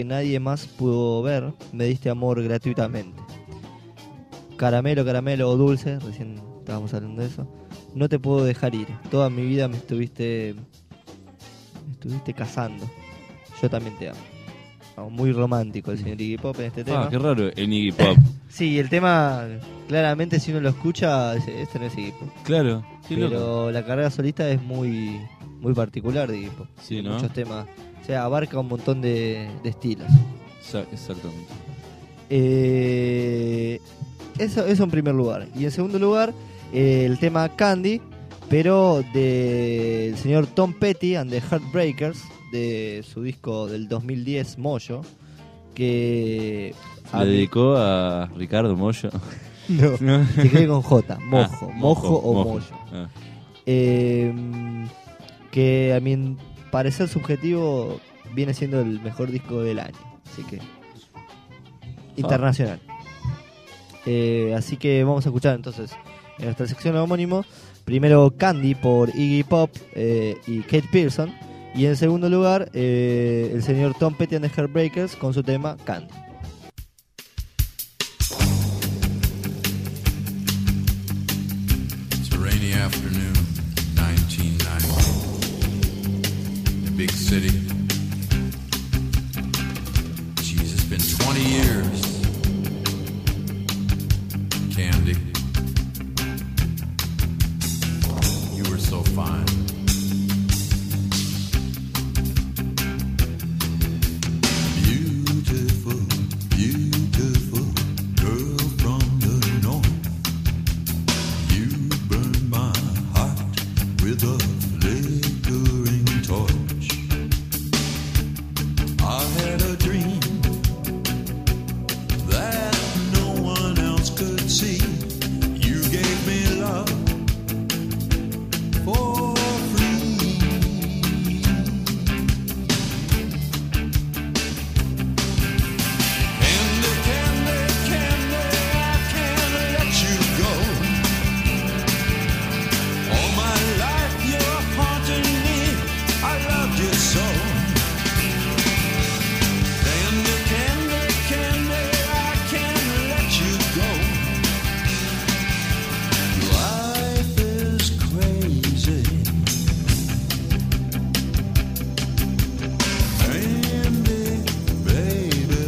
que nadie más pudo ver, me diste amor gratuitamente. Caramelo, caramelo o dulce, recién estábamos hablando de eso. No te puedo dejar ir. Toda mi vida me estuviste cazando. Yo también te amo. Muy romántico el señor Iggy Pop en este tema. Qué raro el Iggy Pop. Sí, el tema, claramente, si uno lo escucha, este no es Iggy Pop. Claro, pero loco. la carrera solista es muy muy particular de Iggy Pop. Sí, ¿no? Muchos temas. O sea, abarca un montón de estilos. Exactamente. Eso en primer lugar. Y en segundo lugar, el tema Candy, pero del señor Tom Petty and the Heartbreakers, de su disco del 2010, Mojo, que... ¿Le dedicó a Ricardo Mollo? No, se cree con J, Mojo, Mojo o Mojo. Ah. Que a mi parecer subjetivo viene siendo el mejor disco del año. Así que... internacional. Así que vamos a escuchar entonces en nuestra sección homónimo primero Candy por Iggy Pop y Kate Pearson, y en segundo lugar el señor Tom Petty and the Heartbreakers con su tema Candy. It's a rainy afternoon, 1990, big city. Jeez, it's been 20 years. Candy, you were so fine. Beautiful, beautiful girl from the north. You burn my heart with a flickering torch. I had a dream that no one else could see. You gave me love for free. Candy, candy, candy, I can't let you go. All my life you're haunting me, I loved you so. Candy, candy, candy, I can't let you go. Life is crazy. Candy, baby.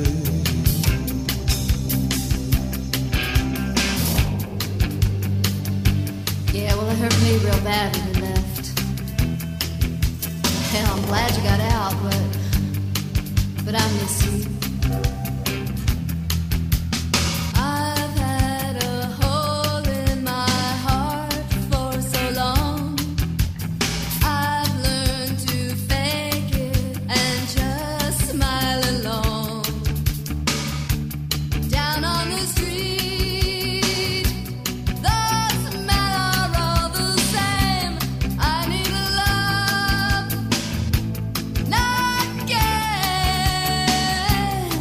Yeah, well, it hurt me real bad when you left. Hell, I'm glad you got out, but I miss you. I've had a hole in my heart for so long. I've learned to fake it and just smile along. Down on the street, the smell are all the same. I need a love, not gay.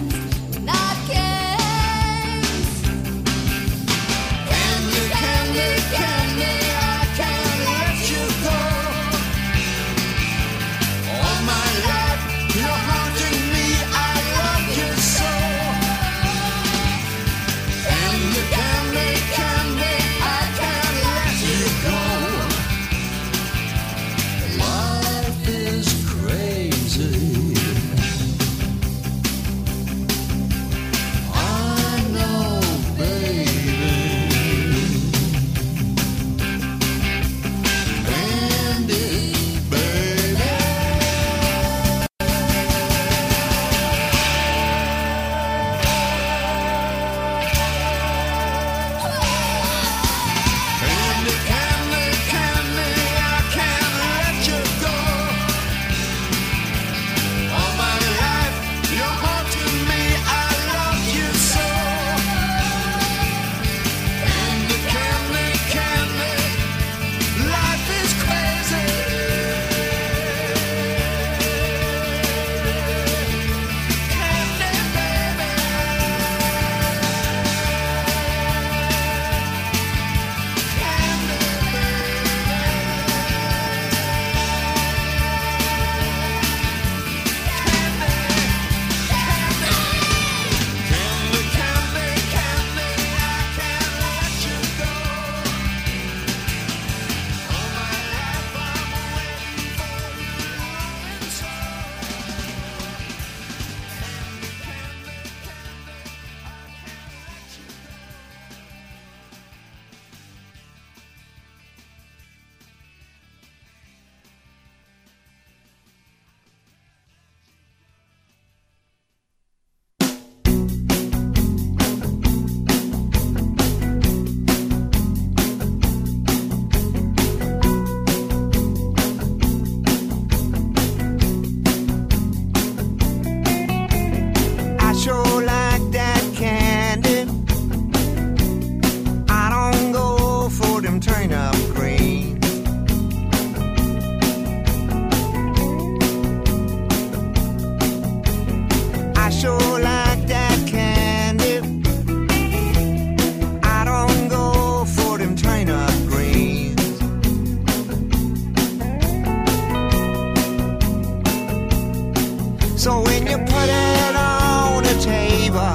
the table.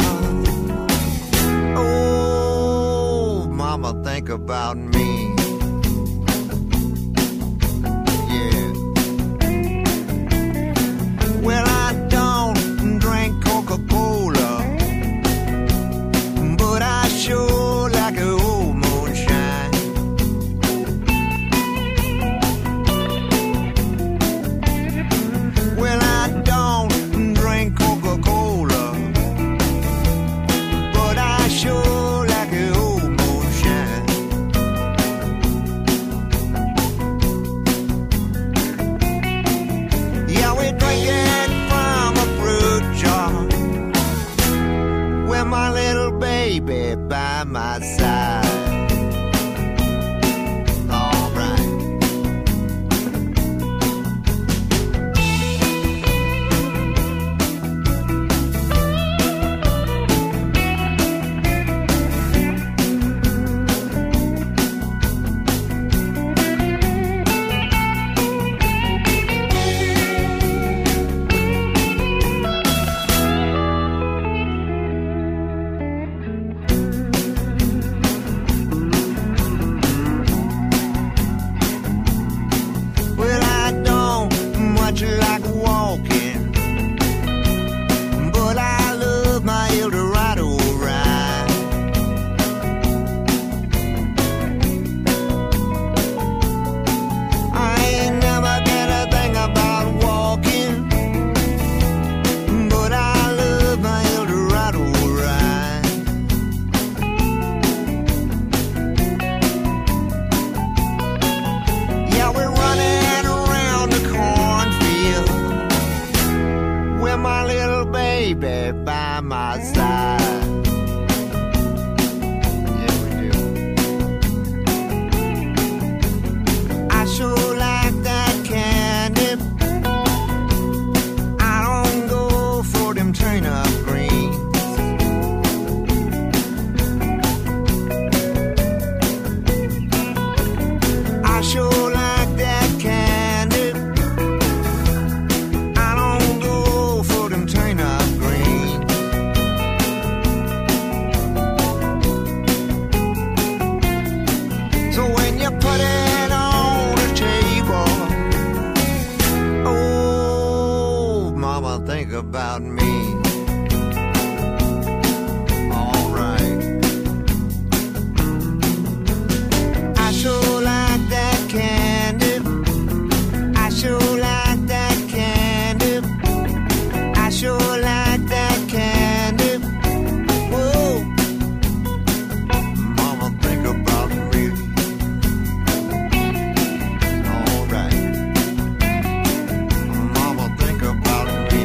Oh, mama, think about me. Yeah. Well, I don't drink Coca-Cola, but I sure like a old moonshine. Well, I don't drink Coca-Cola, but I sure like a old moonshine. Yeah, we drink it from a fruit jar with my little baby by my side. All right. Well, I don't much like walking, but I love my Eldorado ride. I ain't never been a thing about walking, but I love my Eldorado ride. Yeah, we're running around the cornfield with my little baby by my side. Yeah, we do. I sure like that candy. I don't go for them turnip greens. I sure like that candy. I don't go for them turnip greens. So when you put it on the table, oh, mama, think about me. All right. I sure like that candy. I sure like that candy. I sure like that candy. Whoa, mama, think about me. All right, mama, think about me.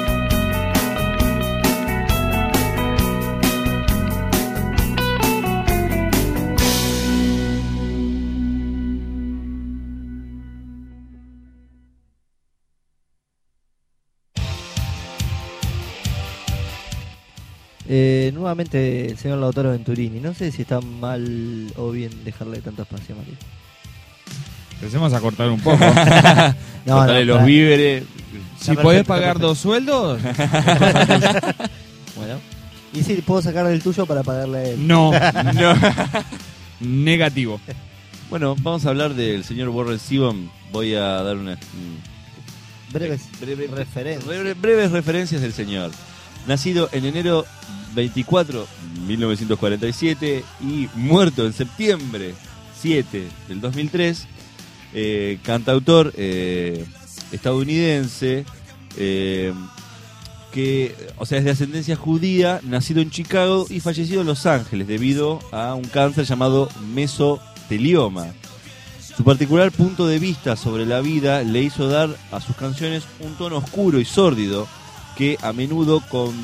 Nuevamente el señor Lautaro Venturini. No sé si está mal o bien dejarle tanto espacio a Mario. Empecemos a cortar un poco. No, Cortale los para- víveres. Si Está podés perfecto, pagar está 2 sueldos, Bueno. Y sí, puedo sacar del tuyo para pagarle a él. no. No. Negativo. Bueno, vamos a hablar del señor Warren Zevon. Voy a dar unas Breves referencias. breves referencias del señor. Nacido en enero 24, 1947 y muerto en septiembre 7 del 2003, cantautor estadounidense que, o sea, es de ascendencia judía, nacido en Chicago y fallecido en Los Ángeles debido a un cáncer llamado mesotelioma. Su particular punto de vista sobre la vida le hizo dar a sus canciones un tono oscuro y sórdido que a menudo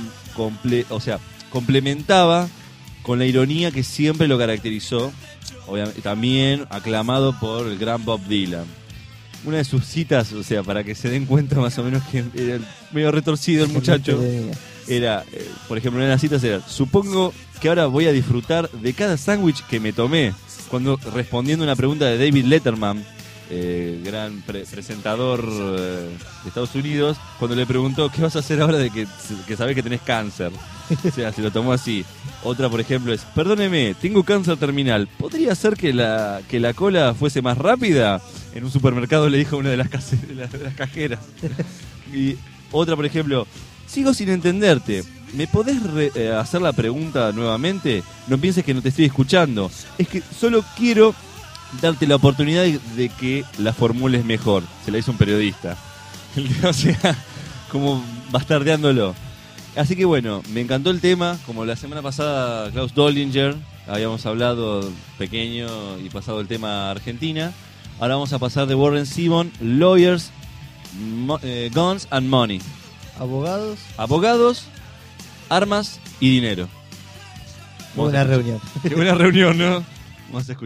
complementaba con la ironía que siempre lo caracterizó, obviamente, también aclamado por el gran Bob Dylan. Una de sus citas, o sea, para que se den cuenta más o menos que era medio retorcido el muchacho, era, por ejemplo, una de las citas era: supongo que ahora voy a disfrutar de cada sándwich que me tomé. Cuando respondiendo a una pregunta de David Letterman gran presentador de Estados Unidos, cuando le preguntó ¿qué vas a hacer ahora de que sabes que tenés cáncer? O sea, se lo tomó así. Otra, por ejemplo, es: perdóneme, tengo cáncer terminal, ¿podría ser que la cola fuese más rápida? En un supermercado le dijo a una de las cajeras. Y otra, por ejemplo: sigo sin entenderte, ¿me podés hacer la pregunta nuevamente? No pienses que no te estoy escuchando, es que solo quiero darte la oportunidad de que la formules mejor. Se la hizo un periodista. O sea, como bastardeándolo. Así que bueno, me encantó el tema. Como la semana pasada Klaus Dollinger, habíamos hablado pequeño y pasado el tema Argentina. Ahora vamos a pasar de Warren Zevon, Lawyers, Guns and Money. Abogados, armas y dinero. Buena reunión. Qué buena reunión, ¿no? Vamos a escuchar.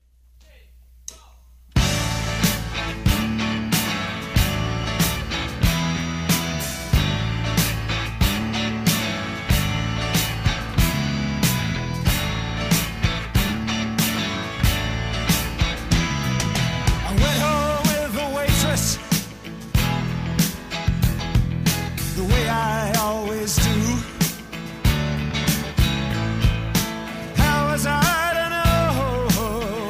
I went home with the waitress, the way I always do. How was I to know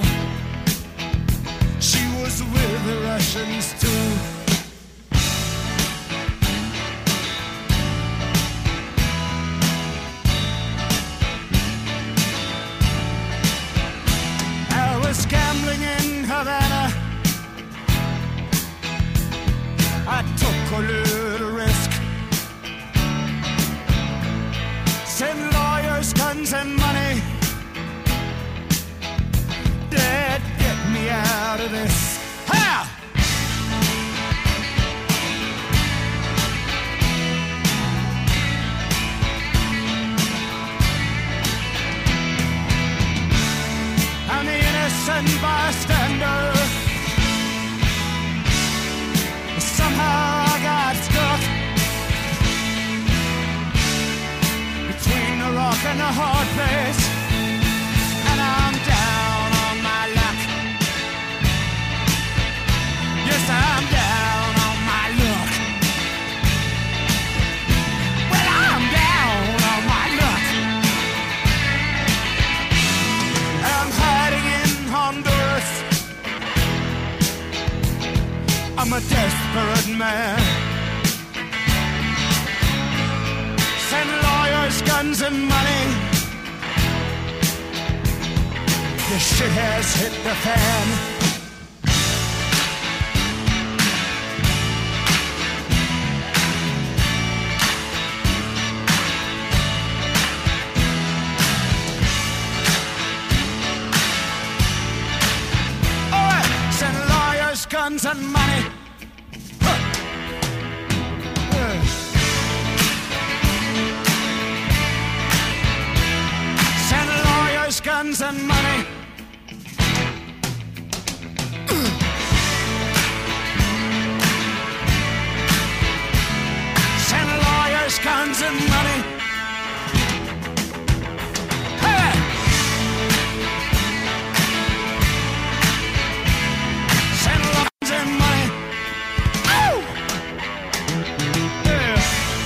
she was with the Russians too? I was gambling in Havana. I took a little risk. Send lawyers, guns, and money. Dad, get me out of this. Ha! I'm the innocent bystander. Somehow I got stuck between the rock and the hard place, and I'm down on my luck. Yes, I'm down on my luck. Well, I'm down on my luck. I'm hiding in Honduras. I'm a desperate man. Send lawyers, guns, and money. The shit has hit the fan. All right, send lawyers, guns, and money. Send lawyers, guns, and money. Send lawyers, guns, and money. Hey! Send lawyers and money. Oh! Yeah.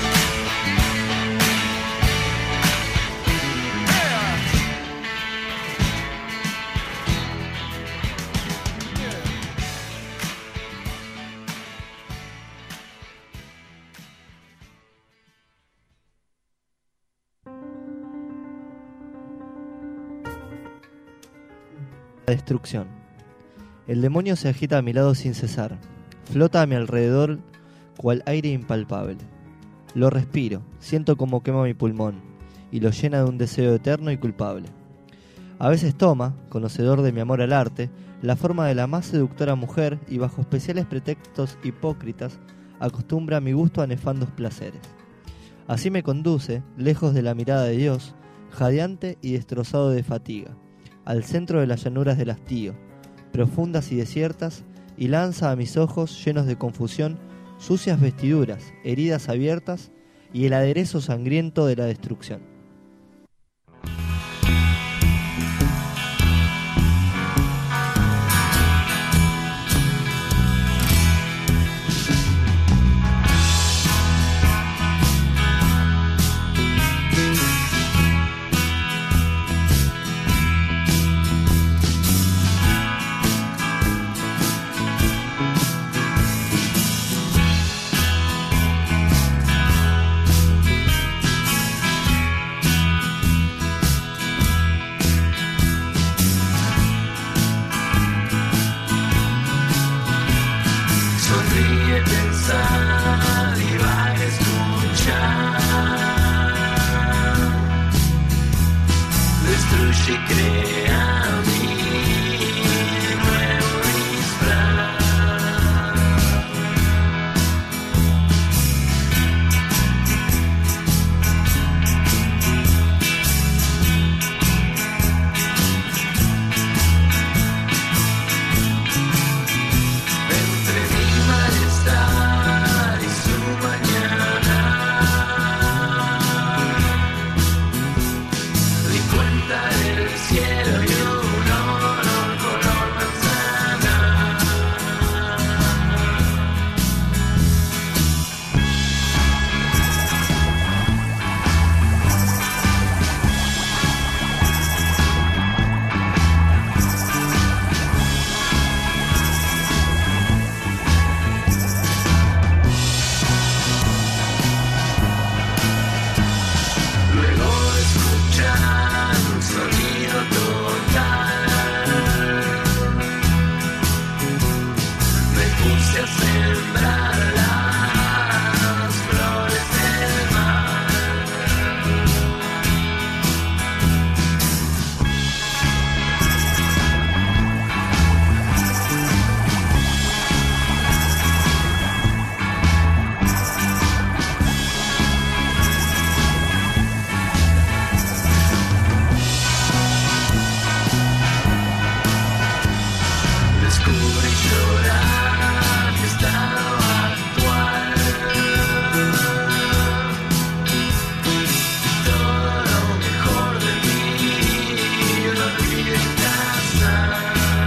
La destrucción. El demonio se agita a mi lado sin cesar. Flota a mi alrededor cual aire impalpable. Lo respiro, siento como quema mi pulmón y lo llena de un deseo eterno y culpable. A veces toma, conocedor de mi amor al arte, la forma de la más seductora mujer y bajo especiales pretextos hipócritas acostumbra mi gusto a nefandos placeres. Así me conduce, lejos de la mirada de Dios, jadeante y destrozado de fatiga, al centro de las llanuras del hastío, profundas y desiertas, y lanza a mis ojos, llenos de confusión, sucias vestiduras, heridas abiertas y el aderezo sangriento de la destrucción. noche crea mi nuevo disfraz. Entre mi malestar y su mañana di cuenta del cielo y un olor color manzana. Luego de escuchar un sonido total, me puse a sembrar las flores del mar. Descubrí llorar mi estado actual. Todo lo mejor de mí lo olvidé en casa.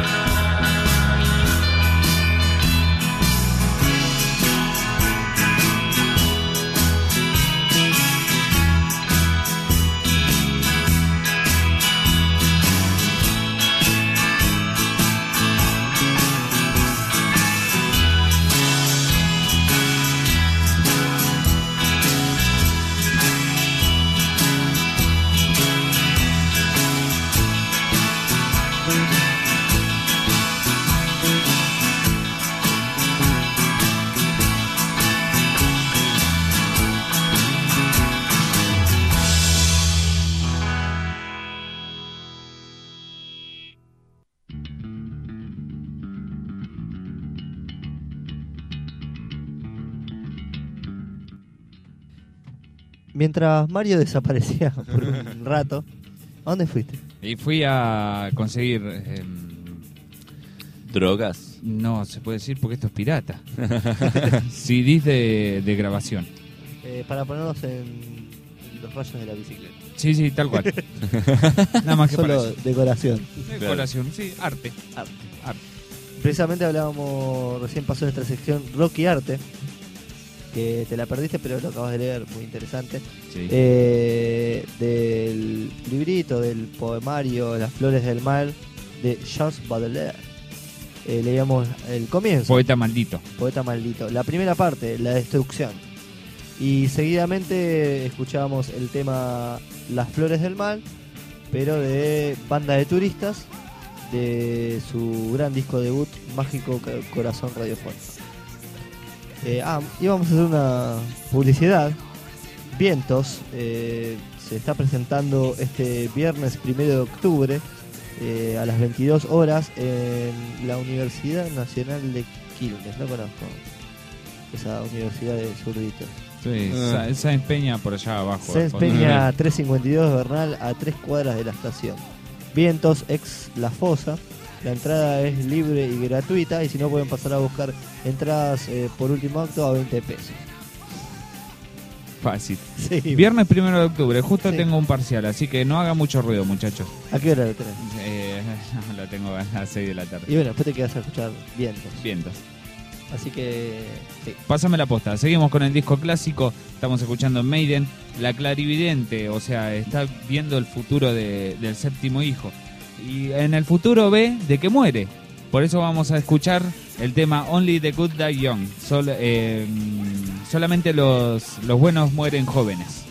Mientras Mario desaparecía por un rato, ¿a dónde fuiste? Y fui a conseguir... Drogas. no se puede decir porque esto es pirata. CDs de grabación. Para ponernos en los rayos de la bicicleta. Sí, sí, tal cual. Nada más que para Solo eso. decoración. Decoración, sí, arte. Arte. Arte. Precisamente hablábamos, recién pasó nuestra sección Rock y Arte, que te la perdiste pero lo acabas de leer, muy interesante. Sí. Del librito, del poemario Las Flores del Mal de Charles Baudelaire. Leíamos el comienzo, Poeta maldito. Poeta Maldito. La primera parte, La Destrucción. Y seguidamente escuchábamos el tema Las Flores del Mal, pero de Banda de Turistas, de su gran disco debut, Mágico Corazón Radiofónico. Íbamos a hacer una publicidad. Vientos se está presentando este viernes 1 de octubre a las 22 horas en la Universidad Nacional de Quilmes. No conozco esa universidad de zurditos. Sí, Sáenz Peña por allá abajo. Sáenz Peña 352 Bernal, a 3 cuadras de la estación. Vientos, ex La Fosa. La entrada es libre y gratuita, y si no pueden pasar a buscar entradas por último acto a 20 pesos. Fácil. Sí. Viernes 1 de octubre, justo Sí. tengo un parcial, así que no haga mucho ruido, muchachos. ¿A qué hora lo tenés? Lo tengo a las 6 de la tarde. Y bueno, después te quedas a escuchar Vientos. Vientos. Así que sí. Pásame la posta. Seguimos con el disco clásico. Estamos escuchando Maiden, la clarividente, o sea, está viendo el futuro del séptimo hijo. Y en el futuro ve de que muere. Por eso vamos a escuchar el tema Only the Good Die Young. Solamente los buenos mueren jóvenes.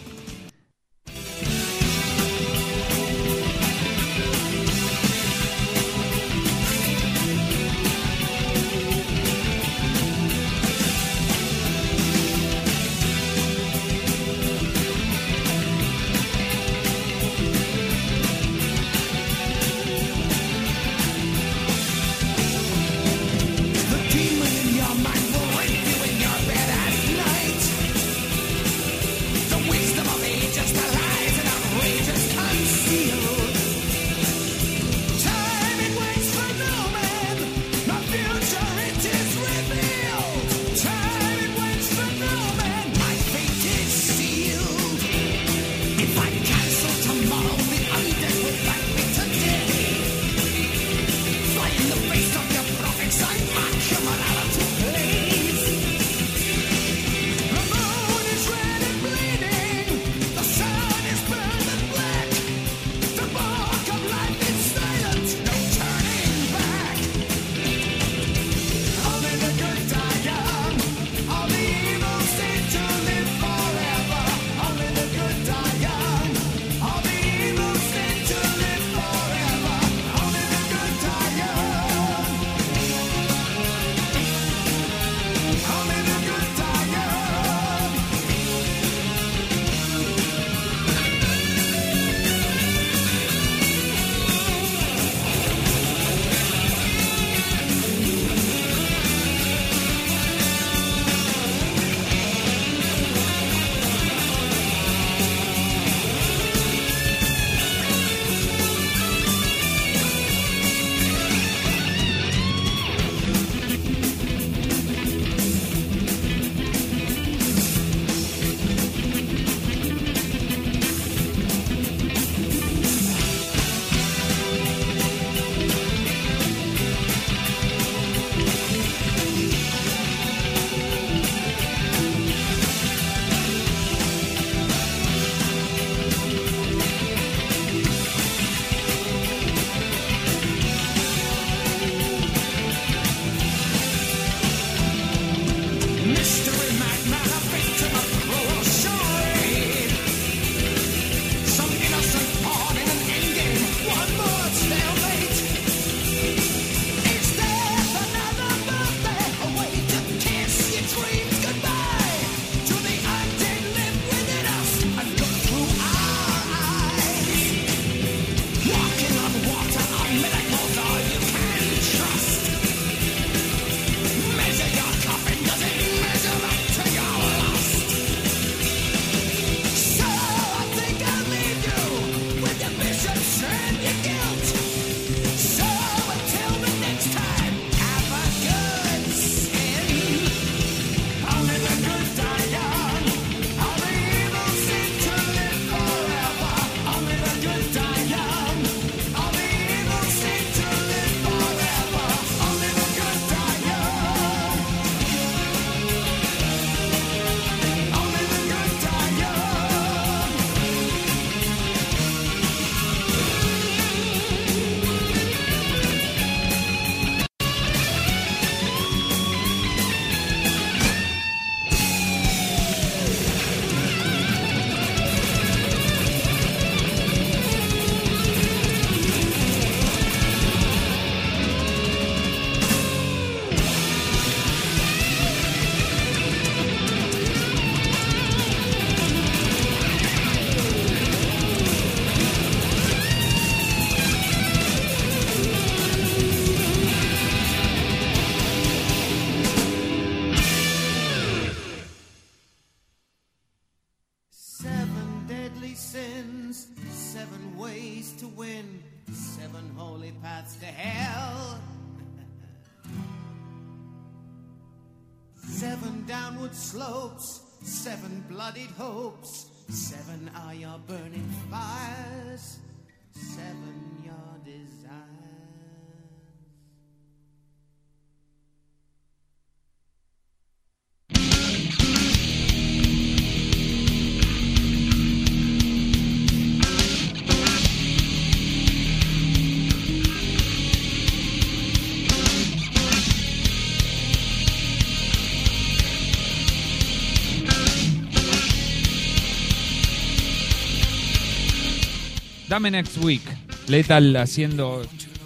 7 holy paths to hell. 7 downward slopes, 7 bloodied hopes. 7 are your burning fires. 7 your desires. Dame Next Week, Lethal haciendo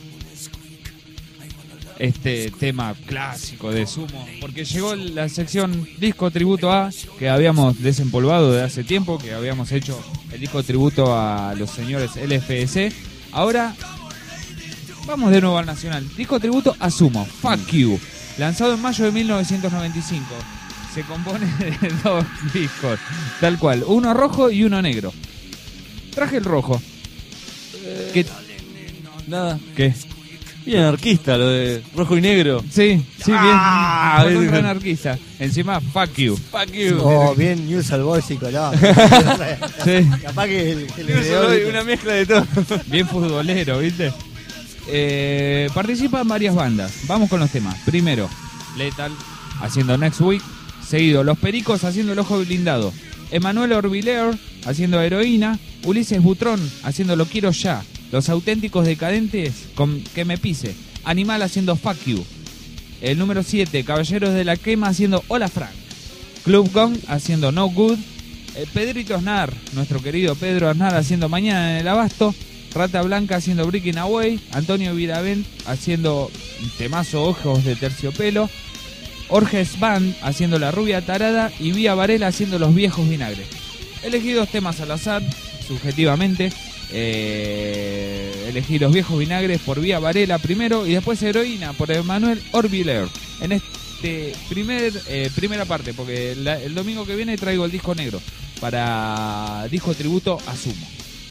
este tema clásico de Sumo, porque llegó la sección disco tributo A, que habíamos desempolvado de hace tiempo, que habíamos hecho el disco tributo a los señores LFS. Ahora vamos de nuevo al nacional, disco tributo a Sumo, Fuck You, lanzado en mayo de 1995. Se compone de 2 discos, tal cual, uno rojo y uno negro. Traje el rojo. ¿Qué? Nada. ¿Qué? Bien anarquista lo de rojo y negro. Sí, bien. Ah, Contra bien. anarquista. Encima, fuck you. Fuck you. Oh, bien News al Boys y Colón. Sí. Capaz que el Eso doy una mezcla de todo. Bien futbolero, ¿viste? Participan varias bandas. Vamos con los temas. Primero, Lethal haciendo Next Week. Seguido, Los Pericos haciendo El Ojo Blindado. Emanuel Orbiler haciendo Heroína. Ulises Butrón haciendo Lo Quiero Ya. Los Auténticos Decadentes con Que Me Pise. Animal haciendo Fuck You. El número 7, Caballeros de la Quema haciendo Hola Frank. Club Gong haciendo No Good. Pedrito Aznar, nuestro querido Pedro Aznar haciendo Mañana en el Abasto. Rata Blanca haciendo Breaking Away. Antonio Viravent haciendo Temazo Ojos de Terciopelo. Orges Band haciendo La Rubia Tarada. Y Vía Varela haciendo Los Viejos Vinagres. Elegí 2 temas al azar, subjetivamente. Elegí Los Viejos Vinagres por Vía Varela primero y después Heroína por Emanuel Orbiler. En este primera parte, porque el domingo que viene traigo el disco negro para disco tributo a Sumo.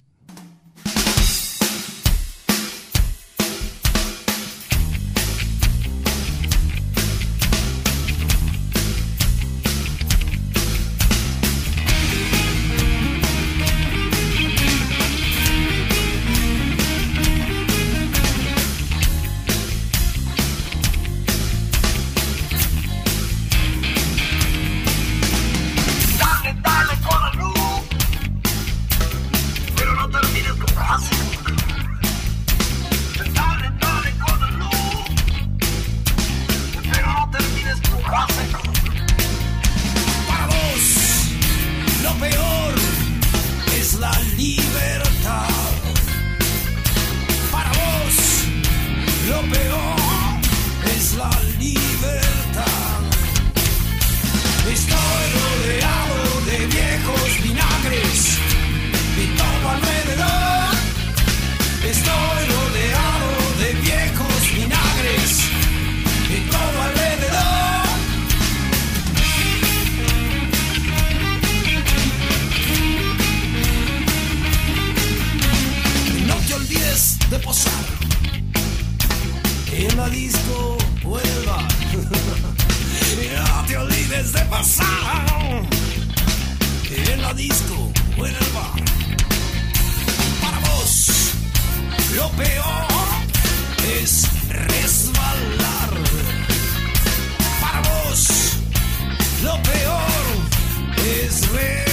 Dale con la luz, pero no termines tu frase. Dale con la luz, pero no termines tu frase. Para vos, lo peor es la libertad. Para vos, lo peor es la libertad. Estoy rodeado de viejos vinagres y todo alrededor. Estoy rodeado de viejos vinagres y todo alrededor. No te olvides de posar en la disco o en el bar. No te olvides de pasar en la disco o en el bar. Para vos, lo peor es resbalar. Para vos, lo peor es resbalar.